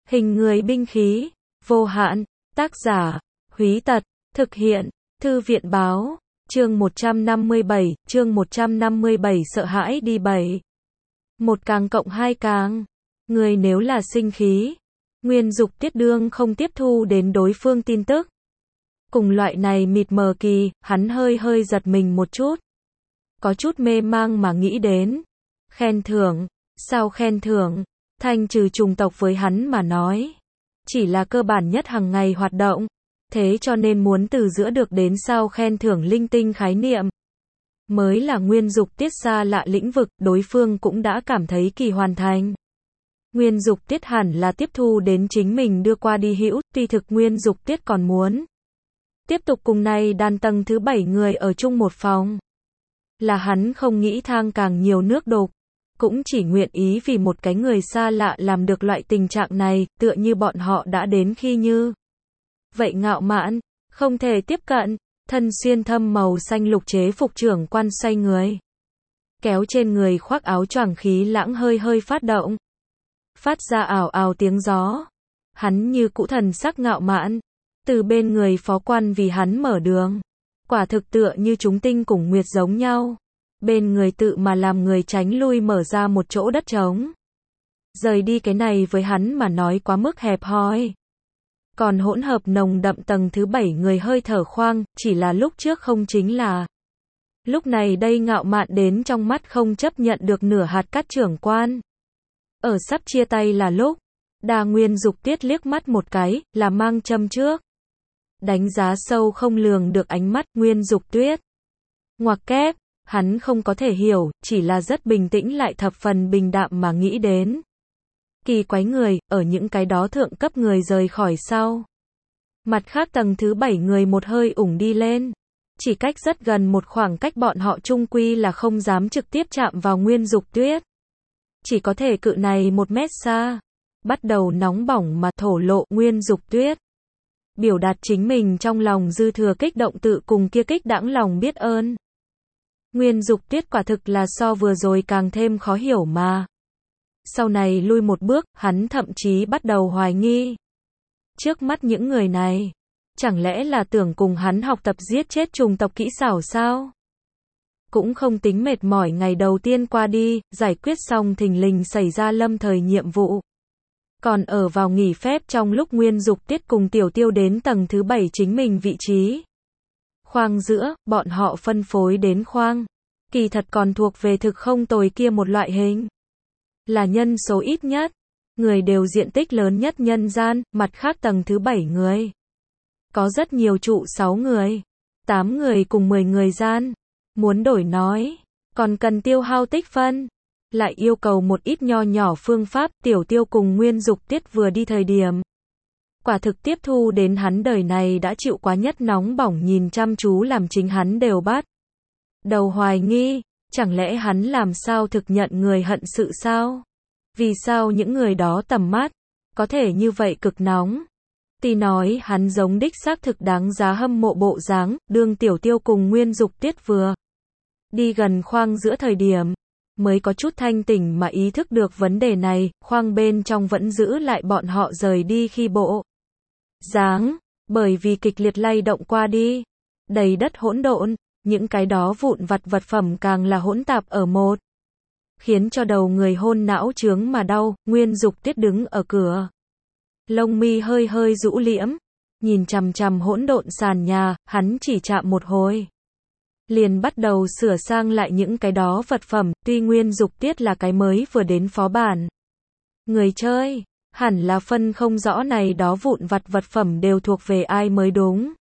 Hình người binh khí, vô hạn, tác giả, Húy Tật, thực hiện, Thư viện báo, chương 157, sợ hãi đi 7. 1 càng cộng 2 càng. Người nếu là sinh khí, Nguyên Dục Tiết đương không tiếp thu đến đối phương tin tức. Cùng loại này mịt mờ kỳ, hắn hơi giật mình một chút. Có chút mê mang mà nghĩ đến. Khen thưởng, sao khen thưởng, thanh trừ chủng tộc với hắn mà nói. Chỉ là cơ bản nhất hàng ngày hoạt động. Thế cho nên muốn từ giữa được đến sao khen thưởng linh tinh khái niệm. Mới là Nguyên Dục Tiết xa lạ lĩnh vực, đối phương cũng đã cảm thấy kỳ hoàn thành. Nguyên Dục Tiết hẳn là tiếp thu đến chính mình đưa qua đi hữu, tuy thực Nguyên Dục Tiết còn muốn tiếp tục cùng này đàn tầng thứ 7 người ở chung một phòng. Là hắn không nghĩ thang càng nhiều nước đục, cũng chỉ nguyện ý vì một cái người xa lạ làm được loại tình trạng này, tựa như bọn họ đã đến khi như vậy ngạo mạn, không thể tiếp cận, thân xuyên thâm màu xanh lục chế phục trưởng quan xoay người. Kéo trên người khoác áo choàng khí lãng hơi phát động. Phát ra ảo ảo tiếng gió. Hắn như cũ thần sắc ngạo mạn. Từ bên người phó quan vì hắn mở đường. Quả thực tựa như chúng tinh cùng nguyệt giống nhau. Bên người tự mà làm người tránh lui mở ra một chỗ đất trống. Rời đi cái này với hắn mà nói quá mức hẹp hòi. Còn hỗn hợp nồng đậm tầng thứ 7 người hơi thở khoang, chỉ là lúc trước không chính là. Lúc này đây ngạo mạn đến trong mắt không chấp nhận được nửa hạt cát trưởng quan. Ở sắp chia tay là lúc, Đa Nguyên Dục Tiết liếc mắt một cái, là mang châm trước. Đánh giá sâu không lường được ánh mắt Nguyên Dục Tuyết. Ngoặc kép, hắn không có thể hiểu, chỉ là rất bình tĩnh lại thập phần bình đạm mà nghĩ đến. Kỳ quái người, ở những cái đó thượng cấp người rời khỏi sau. Mặt khác tầng thứ 7 người một hơi ủng đi lên. Chỉ cách rất gần một khoảng cách bọn họ chung quy là không dám trực tiếp chạm vào Nguyên Dục Tuyết. Chỉ có thể cự này 1 mét xa. Bắt đầu nóng bỏng mà thổ lộ Nguyên Dục Tuyết. Biểu đạt chính mình trong lòng dư thừa kích động tự cùng kia kích đãng lòng biết ơn. Nguyên Dục Tuyết quả thực là so vừa rồi càng thêm khó hiểu mà. Sau này lui một bước, hắn thậm chí bắt đầu hoài nghi. Trước mắt những người này, chẳng lẽ là tưởng cùng hắn học tập giết chết chủng tộc kỹ xảo sao? Cũng không tính mệt mỏi ngày đầu tiên qua đi, giải quyết xong thình lình xảy ra lâm thời nhiệm vụ. Còn ở vào nghỉ phép trong lúc Nguyên Dục Tiết cùng Tiểu Tiêu đến tầng thứ 7 chính mình vị trí. Khoang giữa, bọn họ phân phối đến khoang. Kỳ thật còn thuộc về thực không tồi kia một loại hình. Là nhân số ít nhất. Người đều diện tích lớn nhất nhân gian, mặt khác tầng thứ 7 người. Có rất nhiều trụ 6 người. 8 người cùng 10 người gian. Muốn đổi nói. Còn cần tiêu hao tích phân. Lại yêu cầu một ít nho nhỏ phương pháp. Tiểu Tiêu cùng Nguyên Dục Tiết vừa đi thời điểm. Quả thực tiếp thu đến hắn đời này đã chịu quá nhất nóng bỏng nhìn chăm chú làm chính hắn đều bắt đầu hoài nghi. Chẳng lẽ hắn làm sao thực nhận người hận sự sao? Vì sao những người đó tầm mắt có thể như vậy cực nóng? Tuy nói hắn giống đích xác thực đáng giá hâm mộ bộ dáng, đương Tiểu Tiêu cùng Nguyên Dục Tiết vừa đi gần khoang giữa thời điểm, mới có chút thanh tỉnh mà ý thức được vấn đề này, khoang bên trong vẫn giữ lại bọn họ rời đi khi bộ dáng, bởi vì kịch liệt lay động qua đi, đầy đất hỗn độn, những cái đó vụn vặt vật phẩm càng là hỗn tạp ở một. Khiến cho đầu người hôn não chướng mà đau, Nguyên Dục Tiết đứng ở cửa. Lông mi hơi rũ liễm, nhìn chằm chằm hỗn độn sàn nhà, hắn chỉ chạm một hồi. Liền bắt đầu sửa sang lại những cái đó vật phẩm, tuy Nguyên Dục Tiết là cái mới vừa đến phó bản. Người chơi, hẳn là phân không rõ này đó vụn vặt vật phẩm đều thuộc về ai mới đúng.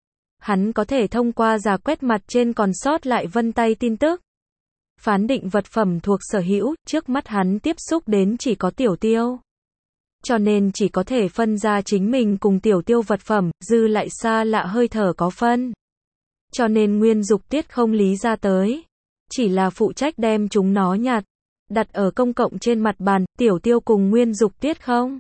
Hắn có thể thông qua rà quét mặt trên còn sót lại vân tay tin tức. Phán định vật phẩm thuộc sở hữu, trước mắt hắn tiếp xúc đến chỉ có Tiểu Tiêu. Cho nên chỉ có thể phân ra chính mình cùng Tiểu Tiêu vật phẩm, dư lại xa lạ hơi thở có phân. Cho nên Nguyên Dục Tiết không lý ra tới. Chỉ là phụ trách đem chúng nó nhặt. Đặt ở công cộng trên mặt bàn, Tiểu Tiêu cùng Nguyên Dục Tiết không.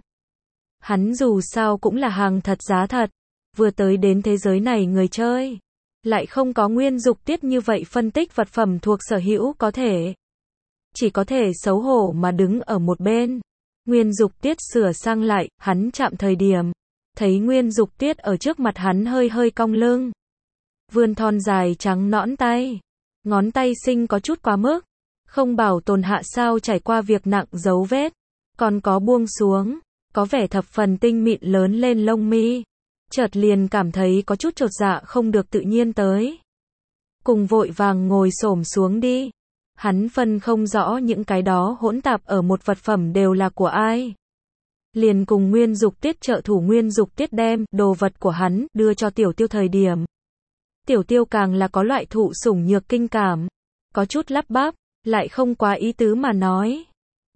Hắn dù sao cũng là hàng thật giá thật. Vừa tới đến thế giới này người chơi. Lại không có Nguyên Dục Tiết như vậy phân tích vật phẩm thuộc sở hữu có thể. Chỉ có thể xấu hổ mà đứng ở một bên. Nguyên Dục Tiết sửa sang lại, hắn chạm thời điểm. Thấy Nguyên Dục Tiết ở trước mặt hắn hơi hơi cong lưng. Vươn thon dài trắng nõn tay. Ngón tay xinh có chút quá mức. Không bảo tồn hạ sao trải qua việc nặng dấu vết. Còn có buông xuống. Có vẻ thập phần tinh mịn lớn lên lông mi. Chợt liền cảm thấy có chút chột dạ không được tự nhiên tới. Cùng vội vàng ngồi xổm xuống đi. Hắn phân không rõ những cái đó hỗn tạp ở một vật phẩm đều là của ai. Liền cùng Nguyên Dục Tiết trợ thủ Nguyên Dục Tiết đem đồ vật của hắn đưa cho Tiểu Tiêu thời điểm. Tiểu Tiêu càng là có loại thụ sủng nhược kinh cảm. Có chút lắp bắp, lại không quá ý tứ mà nói.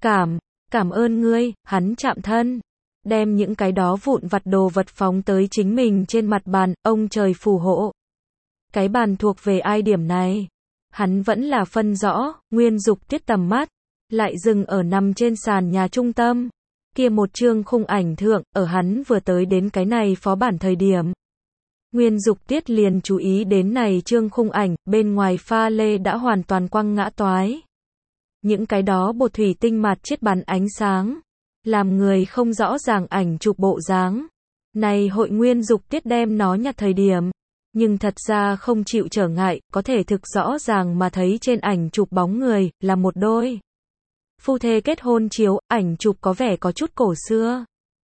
Cảm ơn ngươi, hắn chạm thân. Đem những cái đó vụn vặt đồ vật phóng tới chính mình trên mặt bàn, ông trời phù hộ. Cái bàn thuộc về ai điểm này? Hắn vẫn là phân rõ, Nguyên Dục Tiết tầm mắt. Lại dừng ở nằm trên sàn nhà trung tâm. Kia một chương khung ảnh thượng, ở hắn vừa tới đến cái này phó bản thời điểm. Nguyên Dục Tiết liền chú ý đến này chương khung ảnh, bên ngoài pha lê đã hoàn toàn quăng ngã toái. Những cái đó bột thủy tinh mạt chiết bắn ánh sáng. Làm người không rõ ràng ảnh chụp bộ dáng. Này hội Nguyên Dục Tiết đem nó nhặt thời điểm. Nhưng thật ra không chịu trở ngại, có thể thực rõ ràng mà thấy trên ảnh chụp bóng người, là một đôi. Phu thê kết hôn chiếu, ảnh chụp có vẻ có chút cổ xưa.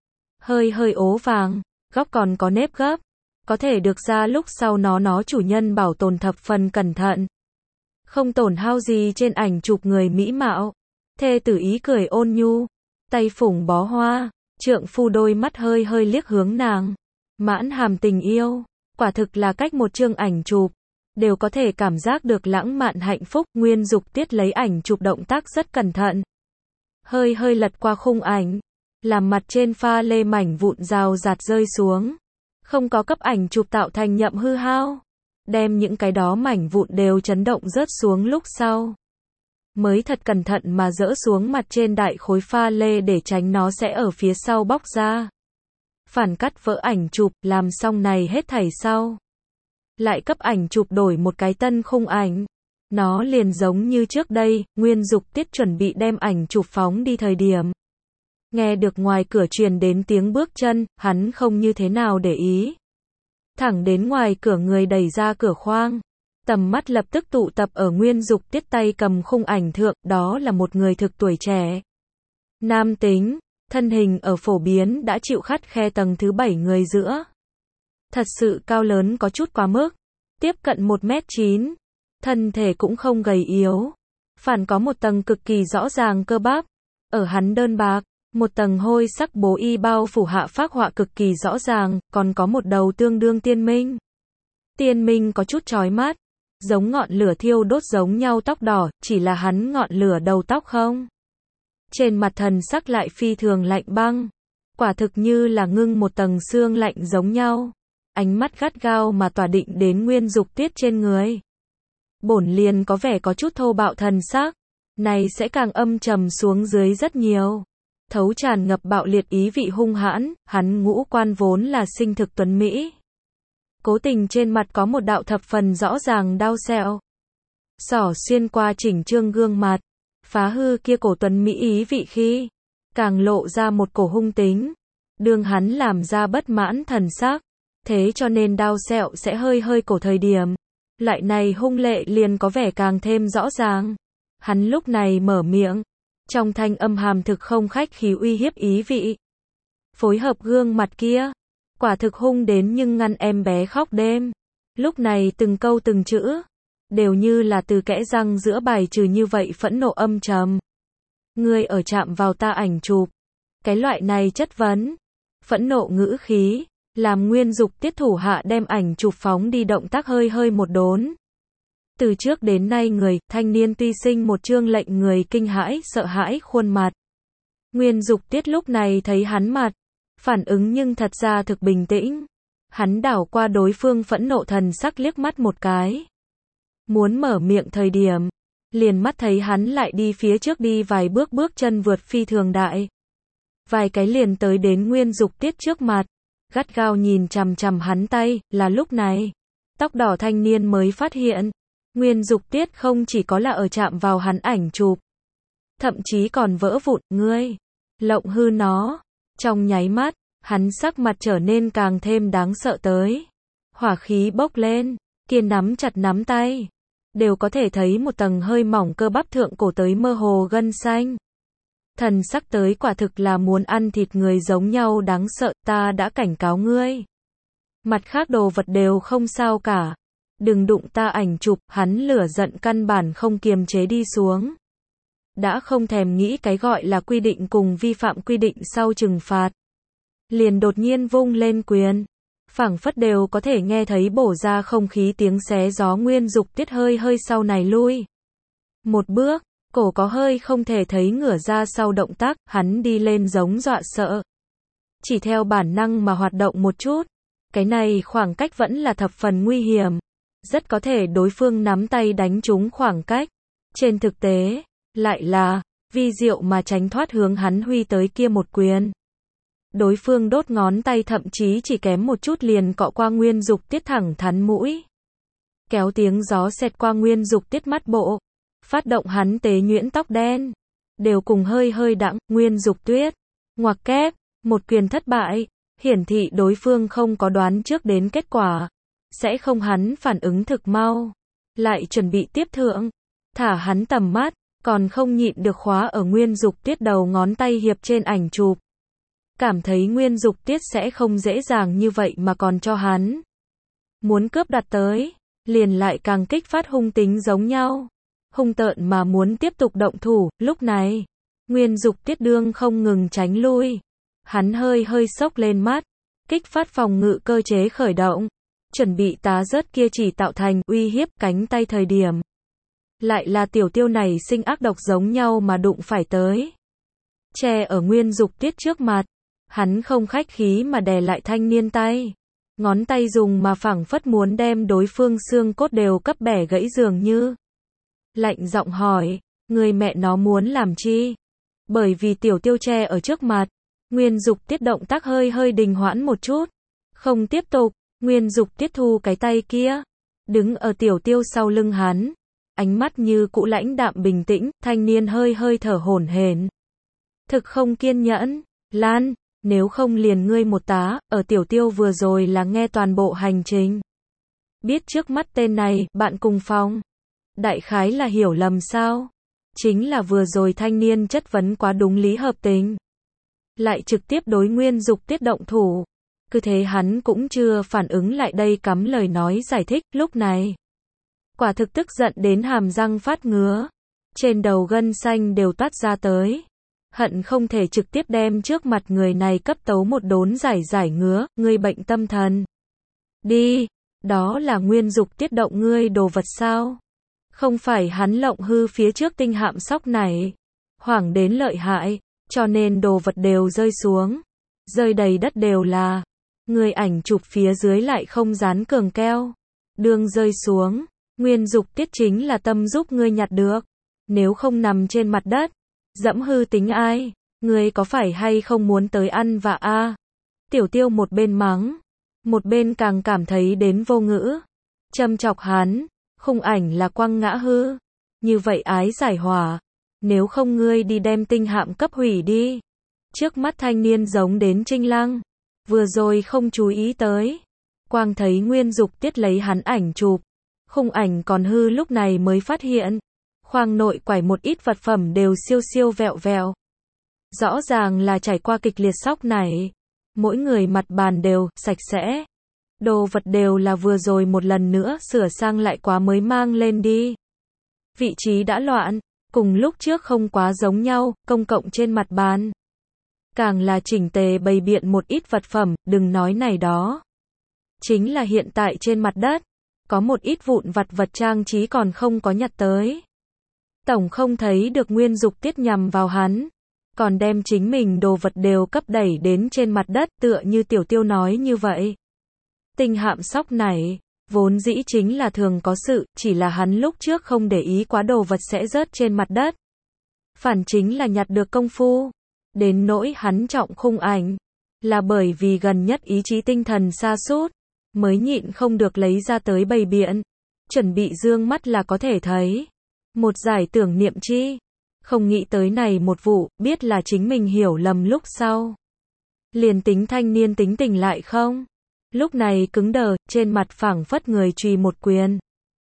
Hơi hơi ố vàng, góc còn có nếp gấp. Có thể được ra lúc sau nó chủ nhân bảo tồn thập phần cẩn thận. Không tổn hao gì trên ảnh chụp người mỹ mạo. Thê tử ý cười ôn nhu. Tay phủng bó hoa, trượng phu đôi mắt hơi hơi liếc hướng nàng. Mãn hàm tình yêu. Quả thực là cách một chương ảnh chụp. Đều có thể cảm giác được lãng mạn hạnh phúc. Nguyên Dục Tiết lấy ảnh chụp động tác rất cẩn thận. Hơi hơi lật qua khung ảnh. Làm mặt trên pha lê mảnh vụn rào rạt rơi xuống. Không có cấp ảnh chụp tạo thành nhậm hư hao. Đem những cái đó mảnh vụn đều chấn động rớt xuống lúc sau. Mới thật cẩn thận mà dỡ xuống mặt trên đại khối pha lê để tránh nó sẽ ở phía sau bóc ra. Phản cắt vỡ ảnh chụp, làm xong này hết thảy sau. Lại cấp ảnh chụp đổi một cái tân khung ảnh. Nó liền giống như trước đây, Nguyên Dục Tiết chuẩn bị đem ảnh chụp phóng đi thời điểm. Nghe được ngoài cửa truyền đến tiếng bước chân, hắn không như thế nào để ý. Thẳng đến ngoài cửa người đẩy ra cửa khoang. Tầm mắt lập tức tụ tập ở Nguyên Dục Tiết tay cầm khung ảnh thượng, đó là một người thực tuổi trẻ. Nam tính, thân hình ở phổ biến đã chịu khắt khe tầng thứ 7 người giữa. Thật sự cao lớn có chút quá mức. Tiếp cận 1m9. Thân thể cũng không gầy yếu. Phản có một tầng cực kỳ rõ ràng cơ bắp. Ở hắn đơn bạc. Một tầng hôi sắc bố y bao phủ hạ phác họa cực kỳ rõ ràng, còn có một đầu tương đương tiên minh. Tiên minh có chút chói mắt, giống ngọn lửa thiêu đốt giống nhau tóc đỏ, chỉ là hắn ngọn lửa đầu tóc không. Trên mặt thần sắc lại phi thường lạnh băng, quả thực như là ngưng một tầng xương lạnh giống nhau. Ánh mắt gắt gao mà tỏa định đến Nguyên Dục Tiết trên người. Bổn liền có vẻ có chút thô bạo thần sắc, này sẽ càng âm trầm xuống dưới rất nhiều. Thấu tràn ngập bạo liệt ý vị hung hãn, hắn ngũ quan vốn là sinh thực tuấn mỹ. Cố tình trên mặt có một đạo thập phần rõ ràng đao sẹo. Xỏ xuyên qua chỉnh trương gương mặt, phá hư kia cổ tuấn mỹ ý vị khi, càng lộ ra một cổ hung tính. Đường hắn làm ra bất mãn thần sắc, thế cho nên đao sẹo sẽ hơi hơi cổ thời điểm. Loại này hung lệ liền có vẻ càng thêm rõ ràng. Hắn lúc này mở miệng. Trong thanh âm hàm thực không khách khí uy hiếp ý vị. Phối hợp gương mặt kia. Quả thực hung đến nhưng ngăn em bé khóc đêm. Lúc này từng câu từng chữ. Đều như là từ kẽ răng giữa bài trừ như vậy phẫn nộ âm trầm. Ngươi ở chạm vào ta ảnh chụp. Cái loại này chất vấn. Phẫn nộ ngữ khí. Làm Nguyên Dục Tiết thủ hạ đem ảnh chụp phóng đi động tác hơi hơi một đốn. Từ trước đến nay người, thanh niên tuy sinh một trương lệnh người kinh hãi, sợ hãi khuôn mặt. Nguyên Dục Tiết lúc này thấy hắn mặt, phản ứng nhưng thật ra thực bình tĩnh. Hắn đảo qua đối phương phẫn nộ thần sắc liếc mắt một cái. Muốn mở miệng thời điểm, liền mắt thấy hắn lại đi phía trước đi vài bước bước chân vượt phi thường đại. Vài cái liền tới đến Nguyên Dục Tiết trước mặt, gắt gao nhìn chằm chằm hắn tay, là lúc này. Tóc đỏ thanh niên mới phát hiện. Nguyên Dục Tiết không chỉ có là ở chạm vào hắn ảnh chụp, thậm chí còn vỡ vụn, ngươi lộng hư nó. Trong nháy mắt, hắn sắc mặt trở nên càng thêm đáng sợ tới. Hỏa khí bốc lên, Kiên nắm chặt nắm tay. Đều có thể thấy một tầng hơi mỏng cơ bắp thượng cổ tới mơ hồ gân xanh. Thần sắc tới quả thực là muốn ăn thịt người giống nhau đáng sợ, ta đã cảnh cáo ngươi. Mặt khác đồ vật đều không sao cả. Đừng đụng ta ảnh chụp, hắn lửa giận căn bản không kiềm chế đi xuống. Đã không thèm nghĩ cái gọi là quy định cùng vi phạm quy định sau trừng phạt. Liền đột nhiên vung lên quyền. Phảng phất đều có thể nghe thấy bổ ra không khí tiếng xé gió. Nguyên Dục Tiết hơi hơi sau này lui. Một bước, cổ có hơi không thể thấy ngửa ra sau động tác, hắn đi lên giống dọa sợ. Chỉ theo bản năng mà hoạt động một chút. Cái này khoảng cách vẫn là thập phần nguy hiểm. Rất có thể đối phương nắm tay đánh trúng khoảng cách. Trên thực tế, lại là vi diệu mà tránh thoát hướng hắn huy tới kia một quyền. Đối phương đốt ngón tay thậm chí chỉ kém một chút liền cọ qua Nguyên Dục Tiết thẳng thắn mũi. Kéo tiếng gió xẹt qua Nguyên Dục Tiết mắt bộ. Phát động hắn tế nhuyễn tóc đen. Đều cùng hơi hơi đãng. Nguyên Dục Tuyết ngoặc kép, một quyền thất bại. Hiển thị đối phương không có đoán trước đến kết quả. Sẽ không, hắn phản ứng thực mau. Lại chuẩn bị tiếp thượng. Thả hắn tầm mắt. Còn không nhịn được khóa ở Nguyên Dục Tiết đầu ngón tay hiệp trên ảnh chụp. Cảm thấy Nguyên Dục Tiết sẽ không dễ dàng như vậy mà còn cho hắn. Muốn cướp đoạt tới. Liền lại càng kích phát hung tính giống nhau. Hung tợn mà muốn tiếp tục động thủ. Lúc này, Nguyên Dục Tiết đương không ngừng tránh lui. Hắn hơi hơi sốc lên mắt. Kích phát phòng ngự cơ chế khởi động. Chuẩn bị tá rớt kia chỉ tạo thành uy hiếp cánh tay thời điểm. Lại là tiểu tiêu này sinh ác độc giống nhau mà đụng phải tới. Che ở Nguyên Dục Tiết trước mặt. Hắn không khách khí mà đè lại thanh niên tay. Ngón tay dùng mà phảng phất muốn đem đối phương xương cốt đều cấp bẻ gãy dường như. Lạnh giọng hỏi, người mẹ nó muốn làm chi? Bởi vì tiểu tiêu che ở trước mặt. Nguyên Dục Tiết động tác hơi hơi đình hoãn một chút. Không tiếp tục. Nguyên Dục Tiết thu cái tay kia. Đứng ở tiểu tiêu sau lưng hắn. Ánh mắt như cũ lãnh đạm bình tĩnh. Thanh niên hơi hơi thở hổn hển. Thực không kiên nhẫn. Lan, nếu không liền ngươi một tá. Ở tiểu tiêu vừa rồi là nghe toàn bộ hành trình. Biết trước mắt tên này, bạn cùng phòng. Đại khái là hiểu lầm sao? Chính là vừa rồi thanh niên chất vấn quá đúng lý hợp tình. Lại trực tiếp đối Nguyên Dục Tiết động thủ. Cứ thế hắn cũng chưa phản ứng lại đây cắm lời nói giải thích. Lúc này, quả thực tức giận đến hàm răng phát ngứa. Trên đầu gân xanh đều toát ra tới. Hận không thể trực tiếp đem trước mặt người này cấp tấu một đốn giải ngứa. Ngươi bệnh tâm thần. Đi, đó là Nguyên Dục Tiết động ngươi đồ vật sao? Không phải hắn lộng hư phía trước tinh hạm sóc này. Hoảng đến lợi hại, cho nên đồ vật đều rơi xuống. Rơi đầy đất đều là. Người ảnh chụp phía dưới lại không dán cường keo. Đường rơi xuống. Nguyên Dục Tiết chính là tâm giúp ngươi nhặt được. Nếu không nằm trên mặt đất. Dẫm hư tính ai? Ngươi có phải hay không muốn tới ăn vạ a? Tiểu tiêu một bên mắng. Một bên càng cảm thấy đến vô ngữ. Châm chọc hắn. Khung ảnh là quăng ngã hư. Như vậy ái giải hỏa. Nếu không ngươi đi đem tinh hạm cấp hủy đi. Trước mắt thanh niên giống đến Trinh Lăng. Vừa rồi không chú ý tới. Quang thấy Nguyên Dục Tiết lấy hắn ảnh chụp. Khung ảnh còn hư lúc này mới phát hiện. Khoang nội quải một ít vật phẩm đều siêu siêu vẹo vẹo. Rõ ràng là trải qua kịch liệt sóc này. Mỗi người mặt bàn đều sạch sẽ. Đồ vật đều là vừa rồi một lần nữa sửa sang lại quá mới mang lên đi. Vị trí đã loạn. Cùng lúc trước không quá giống nhau, công cộng trên mặt bàn. Càng là chỉnh tề bày biện một ít vật phẩm, đừng nói này đó. Chính là hiện tại trên mặt đất, có một ít vụn vặt vật trang trí còn không có nhặt tới. Tổng không thấy được Nguyên Dục Tiết nhằm vào hắn. Còn đem chính mình đồ vật đều cấp đẩy đến trên mặt đất tựa như tiểu tiêu nói như vậy. Tinh hạm sóc này, vốn dĩ chính là thường có sự, chỉ là hắn lúc trước không để ý quá đồ vật sẽ rớt trên mặt đất. Phản chính là nhặt được công phu. Đến nỗi hắn trọng khung ảnh. Là bởi vì gần nhất ý chí tinh thần sa sút mới nhịn không được lấy ra tới bày biện. Chuẩn bị dương mắt là có thể thấy. Một giải tưởng niệm chi. Không nghĩ tới này một vụ, biết là chính mình hiểu lầm lúc sau. Liền tính thanh niên tính tình lại không. Lúc này cứng đờ, trên mặt phảng phất người chùy một quyền.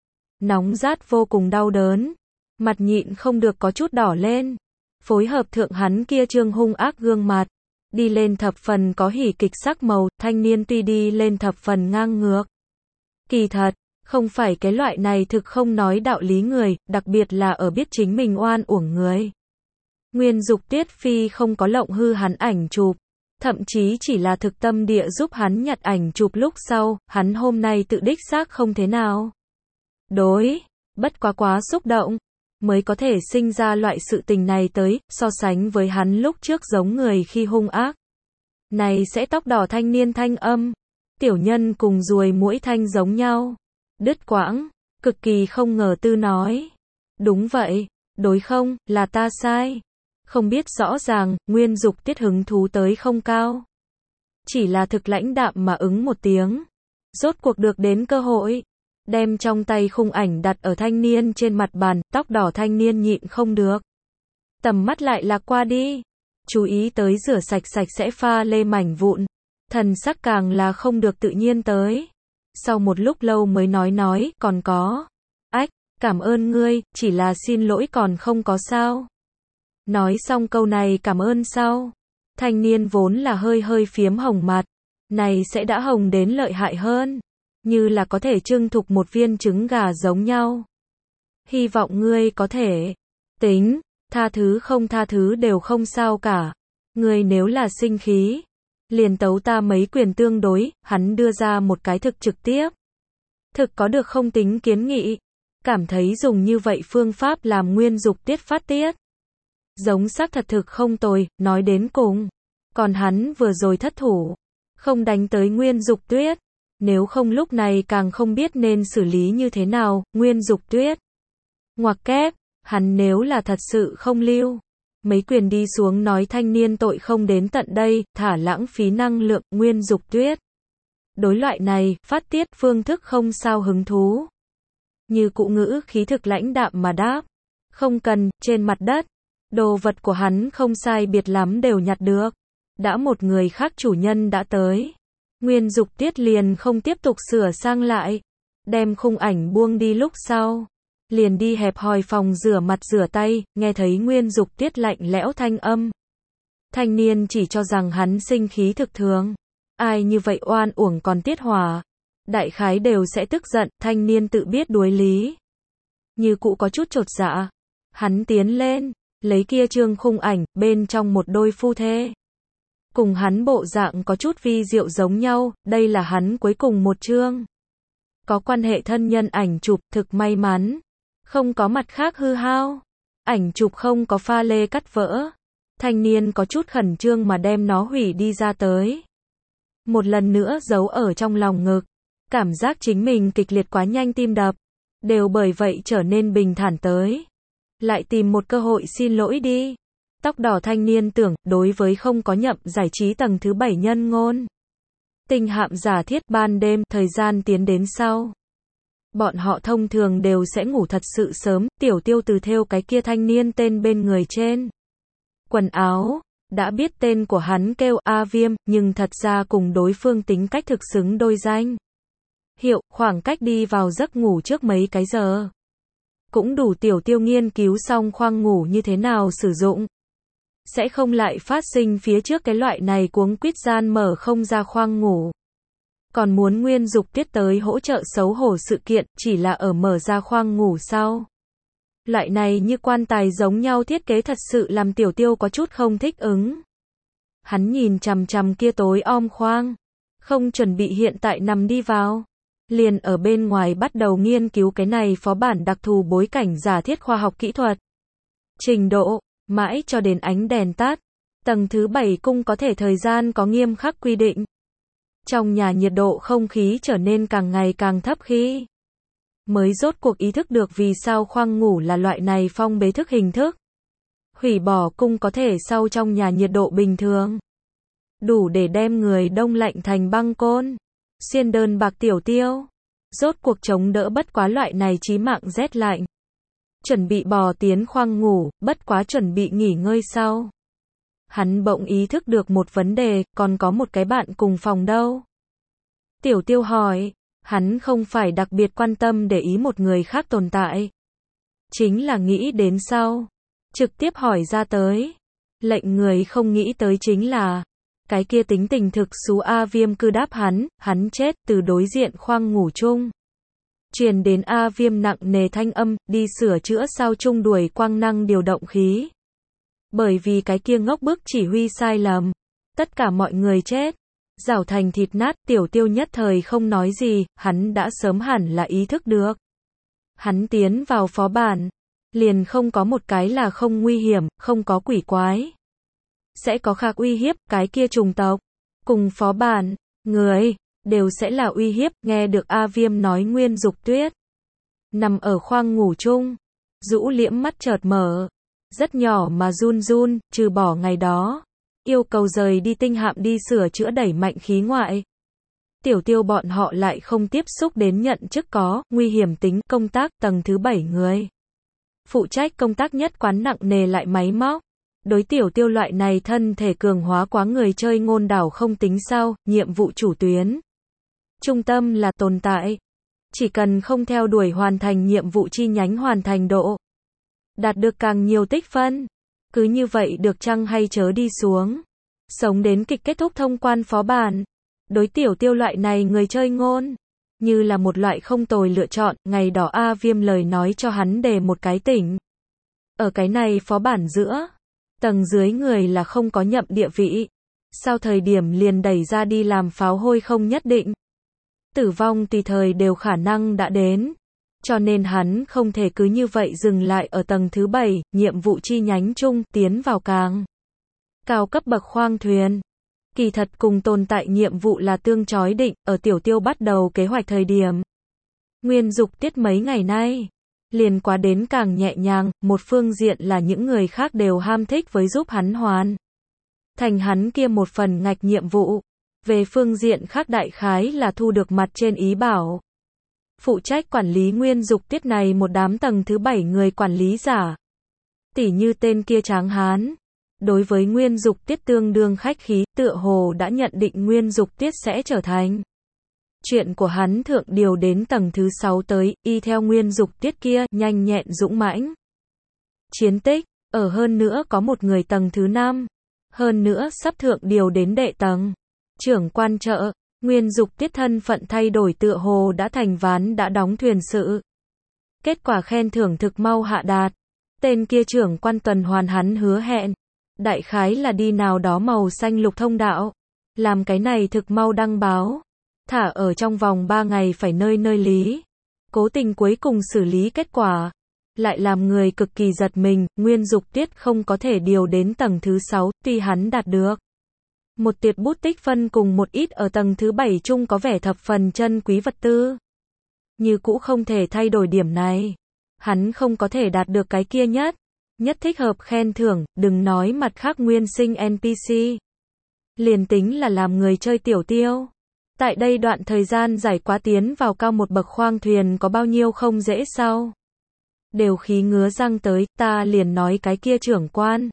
Nóng rát vô cùng đau đớn. Mặt nhịn không được có chút đỏ lên. Phối hợp thượng hắn kia trương hung ác gương mặt. Đi lên thập phần có hỉ kịch sắc màu, thanh niên tuy đi lên thập phần ngang ngược. Kỳ thật, không phải cái loại này thực không nói đạo lý người, đặc biệt là ở biết chính mình oan uổng người. Nguyên Dục Tiết Phi không có lộng hư hắn ảnh chụp, thậm chí chỉ là thực tâm địa giúp hắn nhặt ảnh chụp lúc sau, hắn hôm nay tự đích xác không thế nào. Đối, bất quá xúc động, mới có thể sinh ra loại sự tình này tới, so sánh với hắn lúc trước giống người khi hung ác. Này sẽ tóc đỏ thanh niên thanh âm, tiểu nhân cùng ruồi muỗi thanh giống nhau. Đứt quãng, cực kỳ không ngờ tư nói. Đúng vậy, đối không, là ta sai. Không biết rõ ràng, Nguyên Dục Tiết hứng thú tới không cao. Chỉ là thực lãnh đạm mà ứng một tiếng. Rốt cuộc được đến cơ hội. Đem trong tay khung ảnh đặt ở thanh niên trên mặt bàn, tóc đỏ thanh niên nhịn không được. Tầm mắt lại lạc qua đi. Chú ý tới rửa sạch sạch sẽ pha lê mảnh vụn. Thần sắc càng là không được tự nhiên tới. Sau một lúc lâu mới nói, còn có. Ách, cảm ơn ngươi, chỉ là xin lỗi còn không có sao. Nói xong câu này cảm ơn sau. Thanh niên vốn là hơi phiếm hồng mặt. Này sẽ đã hồng đến lợi hại hơn. Như là có thể trưng thục một viên trứng gà giống nhau. Hy vọng ngươi có thể. Tính, tha thứ không tha thứ đều không sao cả. Ngươi nếu là sinh khí. Liền tấu ta mấy quyền tương đối, hắn đưa ra một cái thực trực tiếp. Thực có được không tính kiến nghị. Cảm thấy dùng như vậy phương pháp làm Nguyên Dục Tiết phát tiết. Giống xác thật thực không tồi, nói đến cùng. Còn hắn vừa rồi thất thủ. Không đánh tới Nguyên Dục Tuyết. Nếu không lúc này càng không biết nên xử lý như thế nào, Nguyên Dục Tuyết. Ngoặc kép, hắn nếu là thật sự không lưu. Mấy quyền đi xuống nói thanh niên tội không đến tận đây, thả lãng phí năng lượng, Nguyên Dục Tuyết. Đối loại này, phát tiết phương thức không sao hứng thú. Như cụ ngữ khí thực lãnh đạm mà đáp. Không cần, trên mặt đất. Đồ vật của hắn không sai biệt lắm đều nhặt được. Đã một người khác chủ nhân đã tới. Nguyên Dục Tiết liền không tiếp tục sửa sang lại. Đem khung ảnh buông đi lúc sau. Liền đi hẹp hòi phòng rửa mặt rửa tay, nghe thấy Nguyên Dục Tiết lạnh lẽo thanh âm. Thanh niên chỉ cho rằng hắn sinh khí thực thường. Ai như vậy oan uổng còn tiết hỏa. Đại khái đều sẽ tức giận, thanh niên tự biết đối lý. Như cụ có chút chột dạ. Hắn tiến lên, lấy kia trương khung ảnh, bên trong một đôi phu thê. Cùng hắn bộ dạng có chút vi diệu giống nhau, đây là hắn cuối cùng một chương. Có quan hệ thân nhân ảnh chụp, thực may mắn. Không có mặt khác hư hao. Ảnh chụp không có pha lê cắt vỡ. Thanh niên có chút khẩn trương mà đem nó hủy đi ra tới. Một lần nữa giấu ở trong lòng ngực. Cảm giác chính mình kịch liệt quá nhanh tim đập. Đều bởi vậy trở nên bình thản tới. Lại tìm một cơ hội xin lỗi đi. Tóc đỏ thanh niên tưởng, đối với không có nhậm giải trí tầng thứ 7 nhân ngôn. Tình hạm giả thiết ban đêm, thời gian tiến đến sau. Bọn họ thông thường đều sẽ ngủ thật sự sớm, Tiểu Tiêu từ thêu cái kia thanh niên tên bên người trên. Quần áo, đã biết tên của hắn kêu A Viêm, nhưng thật ra cùng đối phương tính cách thực xứng đôi danh. Hiệu, khoảng cách đi vào giấc ngủ trước mấy cái giờ. Cũng đủ Tiểu Tiêu nghiên cứu xong khoang ngủ như thế nào sử dụng. Sẽ không lại phát sinh phía trước cái loại này cuống quýt gian mở không ra khoang ngủ. Còn muốn Nguyên Dục Tiết tới hỗ trợ xấu hổ sự kiện, chỉ là ở mở ra khoang ngủ sau. Loại này như quan tài giống nhau thiết kế thật sự làm Tiểu Tiêu có chút không thích ứng. Hắn nhìn chằm chằm kia tối om khoang. Không chuẩn bị hiện tại nằm đi vào. Liền ở bên ngoài bắt đầu nghiên cứu cái này phó bản đặc thù bối cảnh giả thiết khoa học kỹ thuật. Trình độ, mãi cho đến ánh đèn tắt. Tầng thứ 7 cung có thể thời gian có nghiêm khắc quy định. Trong nhà nhiệt độ không khí trở nên càng ngày càng thấp khi mới rốt cuộc ý thức được vì sao khoang ngủ là loại này phong bế thức hình thức. Hủy bỏ cung có thể sau trong nhà nhiệt độ bình thường. Đủ để đem người đông lạnh thành băng côn. Xiên đơn bạc Tiểu Tiêu. Rốt cuộc chống đỡ bất quá loại này chí mạng rét lạnh. chuẩn bị bò tiến khoang ngủ, bất quá chuẩn bị nghỉ ngơi sau. Hắn bỗng ý thức được một vấn đề, còn có một cái bạn cùng phòng đâu. Tiểu Tiêu hỏi, hắn không phải đặc biệt quan tâm để ý một người khác tồn tại. Chính là nghĩ đến sau. Trực tiếp hỏi ra tới. Lệnh người không nghĩ tới chính là, cái kia tính tình thực xú A Viêm cư đáp hắn chết từ đối diện khoang ngủ chung. Truyền đến A Viêm nặng nề thanh âm, đi sửa chữa sao chung đuổi quang năng điều động khí. Bởi vì cái kia ngốc bức chỉ huy sai lầm. Tất cả mọi người chết. Rảo thành thịt nát, Tiểu Tiêu nhất thời không nói gì, hắn đã sớm hẳn là ý thức được. Hắn tiến vào phó bản. Liền không có một cái là không nguy hiểm, không có quỷ quái. Sẽ có khác uy hiếp, cái kia trùng tộc. Cùng phó bản, người, đều sẽ là uy hiếp, nghe được A Viêm nói Nguyên Dục Tuyết. Nằm ở khoang ngủ chung, rũ liễm mắt chợt mở. Rất nhỏ mà run run, trừ bỏ ngày đó. Yêu cầu rời đi tinh hạm đi sửa chữa đẩy mạnh khí ngoại. Tiểu Tiêu bọn họ lại không tiếp xúc đến nhận chức có, nguy hiểm tính, công tác, tầng thứ 7 người. Phụ trách công tác nhất quán nặng nề lại máy móc. Đối Tiểu Tiêu loại này thân thể cường hóa quá người chơi ngôn đảo không tính sao, nhiệm vụ chủ tuyến. Trung tâm là tồn tại. Chỉ cần không theo đuổi hoàn thành nhiệm vụ chi nhánh hoàn thành độ. Đạt được càng nhiều tích phân. Cứ như vậy được chăng hay chớ đi xuống. Sống đến kịch kết thúc thông quan phó bản. Đối Tiểu Tiêu loại này người chơi ngôn. Như là một loại không tồi lựa chọn, ngày đó A Viêm lời nói cho hắn đề một cái tỉnh. Ở cái này phó bản giữa. Tầng dưới người là không có nhậm địa vị. Sau thời điểm liền đẩy ra đi làm pháo hôi không nhất định. Tử vong tùy thời đều khả năng đã đến. Cho nên hắn không thể cứ như vậy dừng lại ở tầng thứ 7, nhiệm vụ chi nhánh chung, tiến vào càng cao cấp bậc khoang thuyền. Kỳ thật cùng tồn tại nhiệm vụ là tương chói định, ở Tiểu Tiêu bắt đầu kế hoạch thời điểm. Nguyên Dục Tiết mấy ngày nay, liền quá đến càng nhẹ nhàng, một phương diện là những người khác đều ham thích với giúp hắn hoàn thành hắn kia một phần ngạch nhiệm vụ. Về phương diện khác đại khái là thu được mặt trên ý bảo. Phụ trách quản lý Nguyên Dục Tiết này một đám tầng thứ 7 người quản lý giả. Tỉ như tên kia Tráng Hán. Đối với Nguyên Dục Tiết tương đương khách khí, tựa hồ đã nhận định Nguyên Dục Tiết sẽ trở thành. Chuyện của hắn thượng điều đến tầng thứ 6 tới, y theo Nguyên Dục Tiết kia, nhanh nhẹn dũng mãnh. Chiến tích, ở hơn nữa có một người tầng thứ 5. Hơn nữa sắp thượng điều đến đệ tầng. Trưởng quan trợ, Nguyên Dục Tiết thân phận thay đổi tựa hồ đã thành ván đã đóng thuyền sự. Kết quả khen thưởng thực mau hạ đạt. Tên kia trưởng quan tuần hoàn hắn hứa hẹn. Đại khái là đi nào đó màu xanh lục thông đạo. Làm cái này thực mau đăng báo. Thả ở trong vòng 3 ngày phải nơi nơi lý. Cố tình cuối cùng xử lý kết quả. Lại làm người cực kỳ giật mình, Nguyên Dục Tiết không có thể điều đến tầng thứ 6, tuy hắn đạt được một tiệt bút tích phân cùng một ít ở tầng thứ 7 chung có vẻ thập phần chân quý vật tư. Như cũ không thể thay đổi điểm này. Hắn không có thể đạt được cái kia nhất thích hợp khen thưởng, đừng nói mặt khác nguyên sinh NPC. Liền tính là làm người chơi Tiểu Tiêu. Tại đây đoạn thời gian giải quá tiến vào cao một bậc khoang thuyền có bao nhiêu không dễ sao. Đều khí ngứa răng tới, ta liền nói cái kia trưởng quan.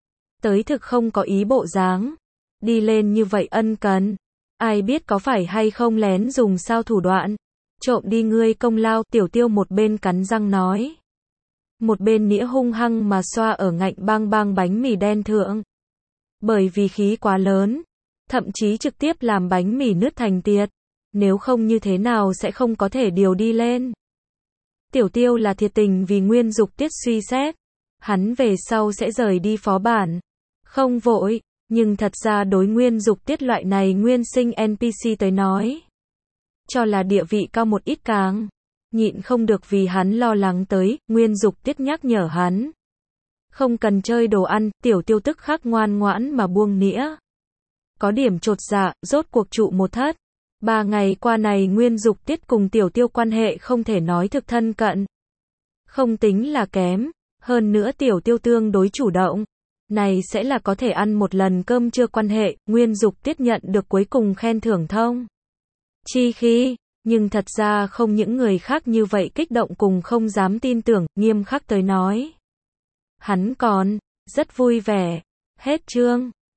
Tới thực không có ý bộ dáng. Đi lên như vậy ân cần. Ai biết có phải hay không lén dùng sao thủ đoạn. Trộm đi ngươi công lao, Tiểu Tiêu một bên cắn răng nói. Một bên nĩa hung hăng mà xoa ở ngạnh bang bang bánh mì đen thượng. Bởi vì khí quá lớn. Thậm chí trực tiếp làm bánh mì nứt thành tiệt. Nếu không như thế nào sẽ không có thể điều đi lên. Tiểu Tiêu là thiệt tình vì Nguyên Dục Tiết suy xét. Hắn về sau sẽ rời đi phó bản. Không vội, nhưng thật ra đối Nguyên Dục Tiết loại này nguyên sinh NPC tới nói. Cho là địa vị cao một ít càng. Nhịn không được vì hắn lo lắng tới, Nguyên Dục Tiết nhắc nhở hắn. Không cần chơi đồ ăn, Tiểu Tiêu tức khắc ngoan ngoãn mà buông nĩa. Có điểm chột dạ, rốt cuộc trụ một thất. 3 ngày qua này Nguyên Dục Tiết cùng Tiểu Tiêu quan hệ không thể nói thực thân cận. Không tính là kém, hơn nữa Tiểu Tiêu tương đối chủ động. Này sẽ là có thể ăn một lần cơm trưa quan hệ, Nguyên Dục Tiết nhận được cuối cùng khen thưởng thông. Chi khi, Nhưng thật ra không những người khác như vậy kích động cùng không dám tin tưởng, nghiêm khắc tới nói. Hắn còn rất vui vẻ. Hết chương.